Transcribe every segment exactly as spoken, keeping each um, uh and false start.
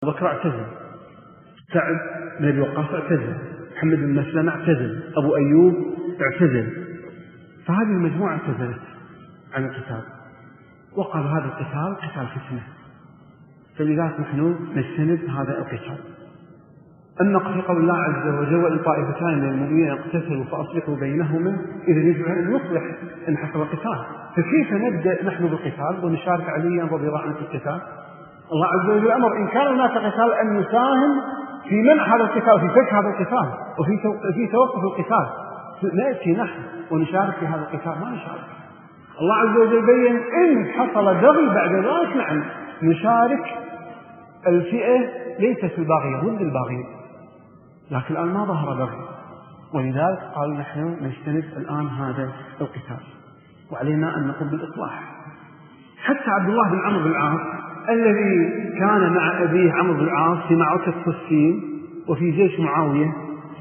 أبو بكر اعتزل، سعد بن أبي وقاص اعتزل، محمد بن مسلمة اعتزل، أبو أيوب اعتزل. فهذه المجموعة اعتزلت عن القتال، وقال هذا القتال قتال فتنة، فلذلك نحن نجتنب هذا القتال. أما في قول الله عز وجل وإن طائفتان من المؤمنين اقتتلوا فأصلحوا بينهما، إذا يجب أن نصلح إن حصل قتال. فكيف نبدأ نحن بالقتال ونشارك عليا رضي الله عنه في القتال؟ الله عز وجل أمر إن كان هناك قتال أن نساهم في منع هذا القتال، في فك هذا القتال، وفي في توقف القتال. نأتي نحن ونشارك في هذا القتال؟ ما نشارك. الله عز وجل بين إن حصل بغي بعد ذلك نعم نشارك الفئة ليست الباغية ضد الباغية، لكن الآن ما ظهر بغي، ولذلك قالوا نحن نجتنب الآن هذا القتال، وعلينا أن نقوم بالإصلاح. حتى عبد الله بن عمرو بن العاص الذي كان مع أبيه عمرو بن العاص في معركة صفين وفي جيش معاوية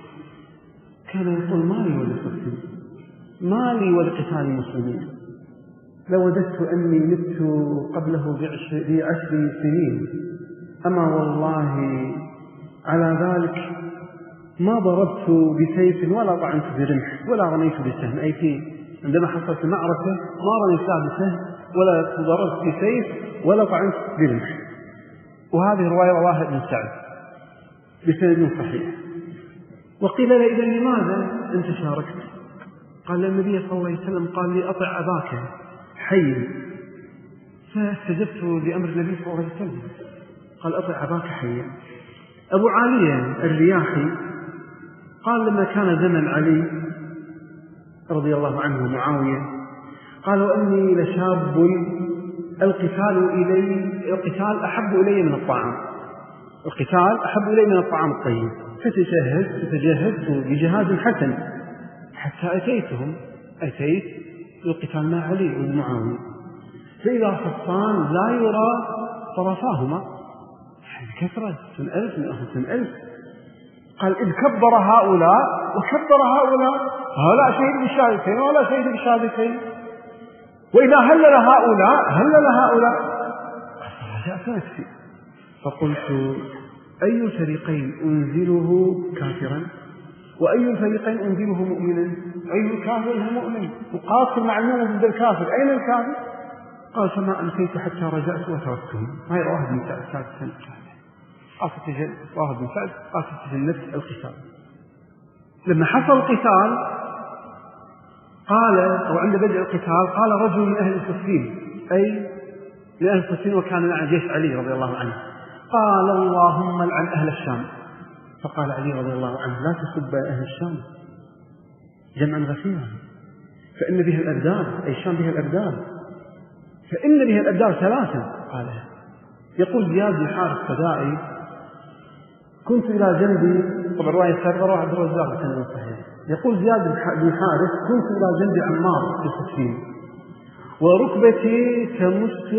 كان يقول ما لي ولصفين، ما لي ولقتال المسلمين، لوددت أني مت قبله بعشر سنين، أما والله على ذلك ما ضربت بسيف ولا طعنت برمح ولا رميت بسهم. أي في عندما حصلت المعركة ما رميت بسهم ولا ضربت بسيف ولا طعنت برمح. وهذه الرواية رواها ابن سعد بسند صحيح. وقيل له إذا لماذا أنت شاركت؟ قال النبي صلى الله عليه وسلم قال لي أطع أباك حيا، فاستجبت لأمر النبي صلى الله عليه وسلم، قال أطع أباك حيا. أبو عالية الرياحي قال لما كان زمن علي رضي الله عنه معاوية قال وأني لشاب القتال إلي القتال أحب إلي من الطعام، القتال أحب إلي من الطعام الطيب، فتجهزت فتجهزت بجهاز حسن حتى أتيتهم أتيت للقتال مع علي ومعاوية، فإذا صفان لا يرى طرفاهما، كثرة من ألف من أخذ من ألف. قال إذ كبر هؤلاء وكبر هؤلاء، هؤلاء شهد بالشهادتين ولا شهد بالشهادتين، وإذا هلل هؤلاء هلل هؤلاء. فرجعت نفسي فقلت أي الفريقين أنزله كافرا وأي الفريقين أنزله مؤمنا؟ أي الكافر هو مؤمن، وقاتل مع المؤمن ضد الكافر، أين الكافر؟ قال فما أمسيت حتى رجعت وتركتهم. هاي رواه ابن سعد سادسا. قال فتجل رواه ابن سعد قال فتجنبت القتال. لما حصل القتال قال أو عند بدء القتال قال رجل من أهل صفين، أي من أهل صفين وكان مع جيش علي رضي الله عنه، قال اللهم لعن أهل الشام. فقال علي رضي الله عنه لا تسب أهل الشام جمعا غفيرا فإن بها الأبدال، أي الشام بها الأبدال، فإن بها الأبدال ثلاثا. قال يقول زياد بن حارث الفدائي كنت إلى جنبي، طبعا رواية السابقة رواه عبد الرزاق بسند صحيح، يقول زياد بن حارث كنت إلى جنب عمار في صفين وركبتي تمس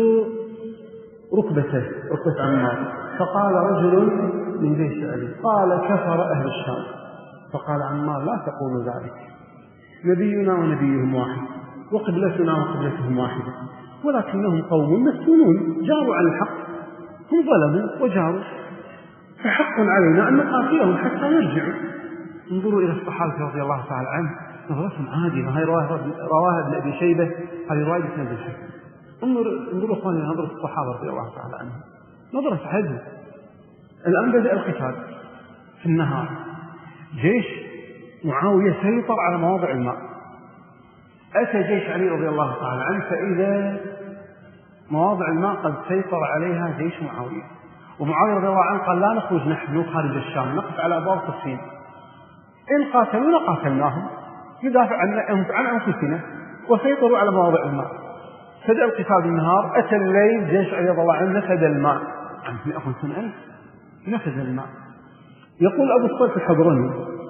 ركبته ركبة عمار، فقال رجل من جيش علي قال كفر أهل الشام، فقال عمار لا تقول ذلك، نبينا ونبيهم واحد وقبلتنا وقبلتهم واحدة، ولكنهم قوم مسؤولون جاروا عن الحق، هم ظلموا وجاروا، فحق علينا أن نقاتلهم حتى يرجعوا. انظروا إلى الصحابة رضي الله تعالى عنه نظرتهم عادلة. هاي رواها ابن أبي شيبة، هذه رواية ابن أبي شيبة. انظروا انظروا اخواني نظرة الصحابة رضي الله تعالى عنهم، نظرة عدل. الآن بدأ القتال في النهار، جيش معاوية سيطر على مواضع الماء، أتى جيش علي رضي الله تعالى عنه فإذا مواضع الماء قد سيطر عليها جيش معاوية، ومعاوية رضي الله عنه قال لا نخرج نحن خارج الشام، نقف على أبواب صفين، إن قاتلونا قاتلناهم ندافع عن أنفسنا، وسيطروا على مواضع الماء. بدأ القتال بالنهار، أتى الليل جيش علي رضي الله عنه نفذ الماء عن مئة وخمسين ألف نفذ الماء. يقول أبو الصلت الحضرمي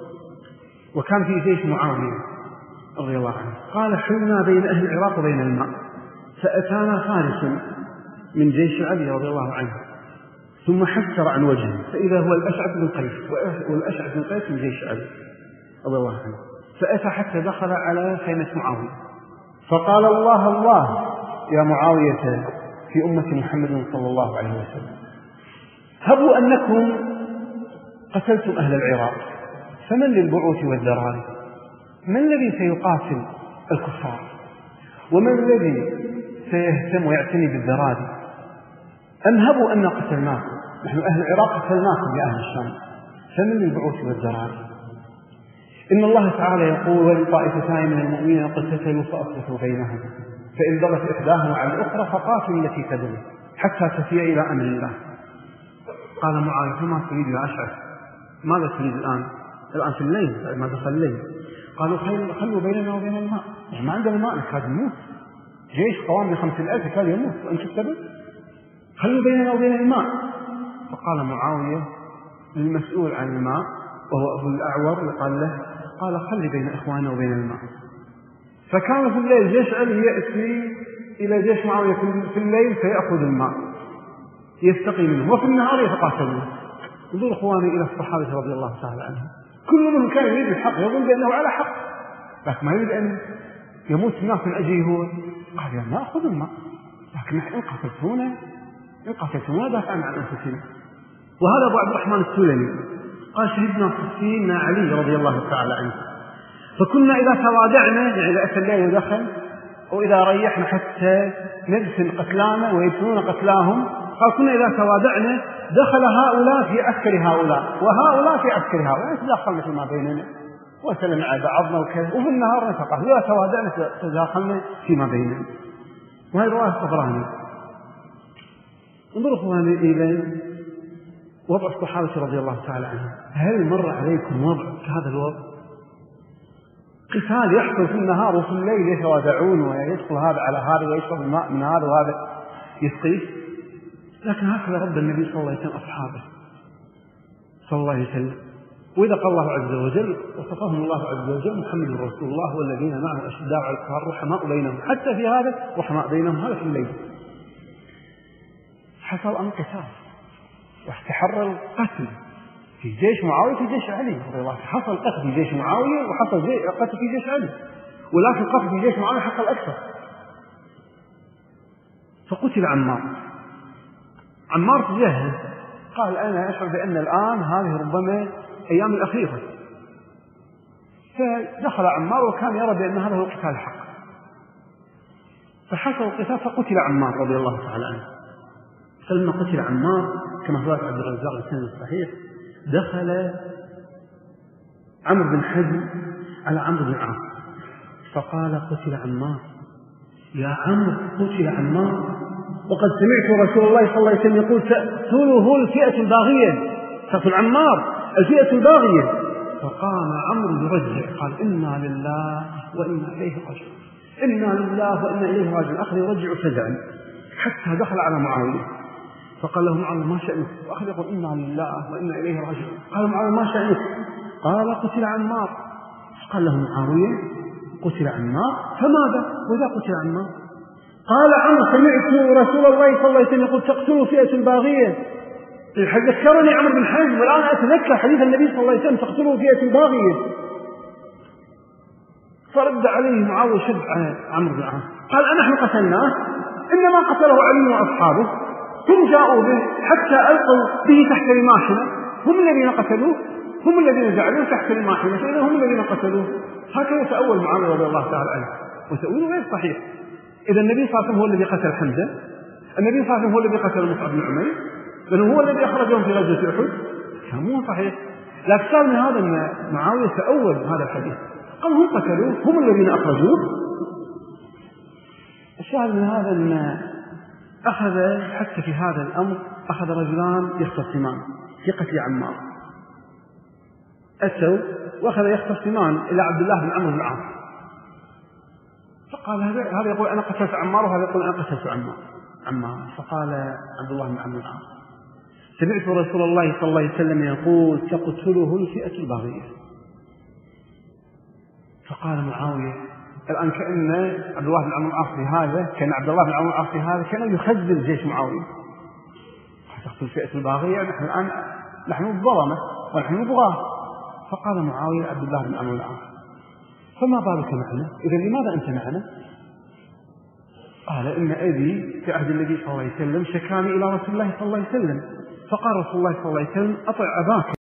وكان في جيش معاوية رضي الله عنه قال حلنا بين أهل العراق وبين الماء، فأتانا فارس من جيش علي رضي الله عنه ثم حسر عن وجهه فإذا هو الأشعث بن قيس، والأشعث بن قيس من جيش علي رضي الله عنه، فأتى حتى دخل على خيمة معاوية فقال الله الله يا معاوية في أمة محمد صلى الله عليه وسلم، هبوا أنكم قتلتم أهل العراق، فمن للبعوث والذراري؟ من الذي سيقاتل الكفار؟ ومن الذي سيهتم ويعتني بالذراري؟ أم هبوا أن قتلناكم، نحن أهل العراق قتلناكم يا أهل الشام، فمن للبعوث والذراري؟ إن الله تعالى يقول: ولطائفتان من المؤمنين اقتتلوا فأصلحوا بينهم فإن بغت إحداهما على الأخرى فقاتلوا التي تبغي حتى تفيء إلى أمر الله. قال معاوية: فما تريد يا أشعث؟ ماذا تريد الآن؟ الآن في الليل، ما دخل الليل. قالوا: خلوا بيننا وبين الماء، ما عندنا ماء نكاد نموت، جيش قوام بخمسين ألف كاد يموت وأنت السبب، خلوا بيننا وبين الماء. فقال معاوية للمسؤول عن الماء وهو أبو الأعور قال له: قال: خلي بين إخواننا وبين الماء. فكان في الليل جيش علي يأتي إلى جيش معاوية في الليل فيأخذ الماء يستقي منه، وفي النهار يتقاتلون. انظروا إخواني إلى الصحابة رضي الله تعالى عنهم، كل منهم كان يريد الحق، يظن بأنه على حق، لكن ما يريد أن يموت الناس من أجله هو. قال: يا نأخذ الماء، لكن نحن إن قاتلتونا إن قاتلتونا دافعنا عن أنفسنا. وهذا أبو عبد الرحمن السلمي قال: شهدنا صفين مع علي رضي الله تعالى عنه، فكنا إذا توادعنا، يعني إذا أتى الليل ودخل، وإذا ريحنا حتى ندفن قتلانا ويدفنون قتلاهم، قال: كنا إذا توادعنا دخل هؤلاء في عسكر هؤلاء وهؤلاء في عسكر هؤلاء، تداخلنا فيما بيننا وسلمنا على بعضنا وكذا، وفي النهار نتقاتل، إذا توادعنا تداخلنا فيما بيننا. وهي رواية الطبراني. انظروا اخواني الى وضع الصحابة رضي الله تعالى عنهم. هل مر عليكم وضع كهذا الوضع؟ قتال يحصل في النهار وفي الليل يتوادعون ويدخل هذا على هذا ويشرب الماء من هذا وهذا يسقيه. لكن هكذا رب النبي صلى الله عليه وسلم أصحابه صلى الله عليه وسلم. وإذا قال الله عز وجل وصفهم الله عز وجل: محمد رسول الله والذين معه أشداء على الكفار رحماء بينهم، حتى في هذا رحماء بينهم، هذا في الليل. حصل أمر قتال واستحر القتل في جيش معاوية في جيش علي رضي الله عنه. حصل قتل في جيش معاوية وحصل قتل في جيش علي، ولكن قتل في جيش معاوية حصل أكثر. فقتل عمار. عمار تجهز، قال: أنا أشعر بأن الآن هذه ربما أيام الأخيرة. فدخل عمار وكان يرى بأن هذا هو القتال الحق، فحصل القتال فقتل عمار رضي الله تعالى عنه. فلما قتل عمار كما هو عبد الرزاق السند الصحيح، دخل عمرو بن حزم على عمرو بن العاص فقال: قتل عمار يا عمرو، قتل عمار، وقد سمعت رسول الله صلى الله عليه وسلم يقول: تقتله الفئة الباغية، تقتل عمار الفئة الباغية. فقام عمرو يرجع قال: إنا لله وإنا إليه راجعون، إنا لله وإنا إليه راجعون، أخذ يرجع فزعا حتى دخل على معاوية فقال له: معاوية ما شأنك؟ وأخذ يقول: إنا لله وإنا إليه راجعون. قال معاوية: ما شأنك؟ قال: قتل عمار. قال له معاوية: قتل عمار، فماذا وإذا قتل عمار؟ قال عمرو: سمعت رسول الله صلى الله عليه وسلم يقول: تقتل فئة الباغية. ذكرني عمرو بن حزم والآن أتذكر حديث النبي صلى الله عليه وسلم: تقتله فئة الباغية. فرد عليه معاوية شد على عمرو بن العاص قال: أنحن قتلناه؟ إنما قتله علي وأصحابه، هم جاءوا به حتى ألقوا به تحت رماحنا، هم الذين قتلوه، هم الذين جعلوه تحت رماحنا، فإذا هم الذين قتلوه. هكذا تأول معاوية رضي الله تعالى عنه، وتأويله غير صحيح. إذا النبي صلى الله عليه وسلم هو الذي قتل حمزة، النبي صلى الله عليه وسلم هو الذي قتل مصعب بن عمير، لأنه هو الذي أخرجهم في غزوة أحد، كلامه صحيح. لكن صار من هذا أن معاوية تأول هذا الحديث، قال: هم قتلوه، هم الذين أخرجوه. الشاهد من هذا أن أخذ حتى في هذا الأمر أخذ رجلان يختصمان في قتل عمار، أتوا وأخذ يختصمان إلى عبد الله بن عمرو بن العاص، فقال: هذا يقول أنا قتلت عمار وهذا يقول أنا قتلت عمار عمار فقال عبد الله بن عمرو بن العاص: سمعت رسول الله صلى الله عليه وسلم يقول: تقتله الفئة الباغية. فقال معاوية: الآن كأن عبد الله بن عمرو بن العاص هذا كان عبد الله بن عمرو بن العاص هذا كان يخذل جيش معاوية، تقتل الفئة الباغية، نحن الآن نحن الظلمة ونحن البغاة. فقال معاوية: عبد الله بن عمرو بن العاص، فما بالك معنا؟ إذا لماذا أنت معنا؟ قال: إن أبي في عهد النبي صلى الله عليه وسلم شكاني إلى رسول الله صلى الله عليه وسلم فقال رسول الله صلى الله عليه وسلم أطع أباك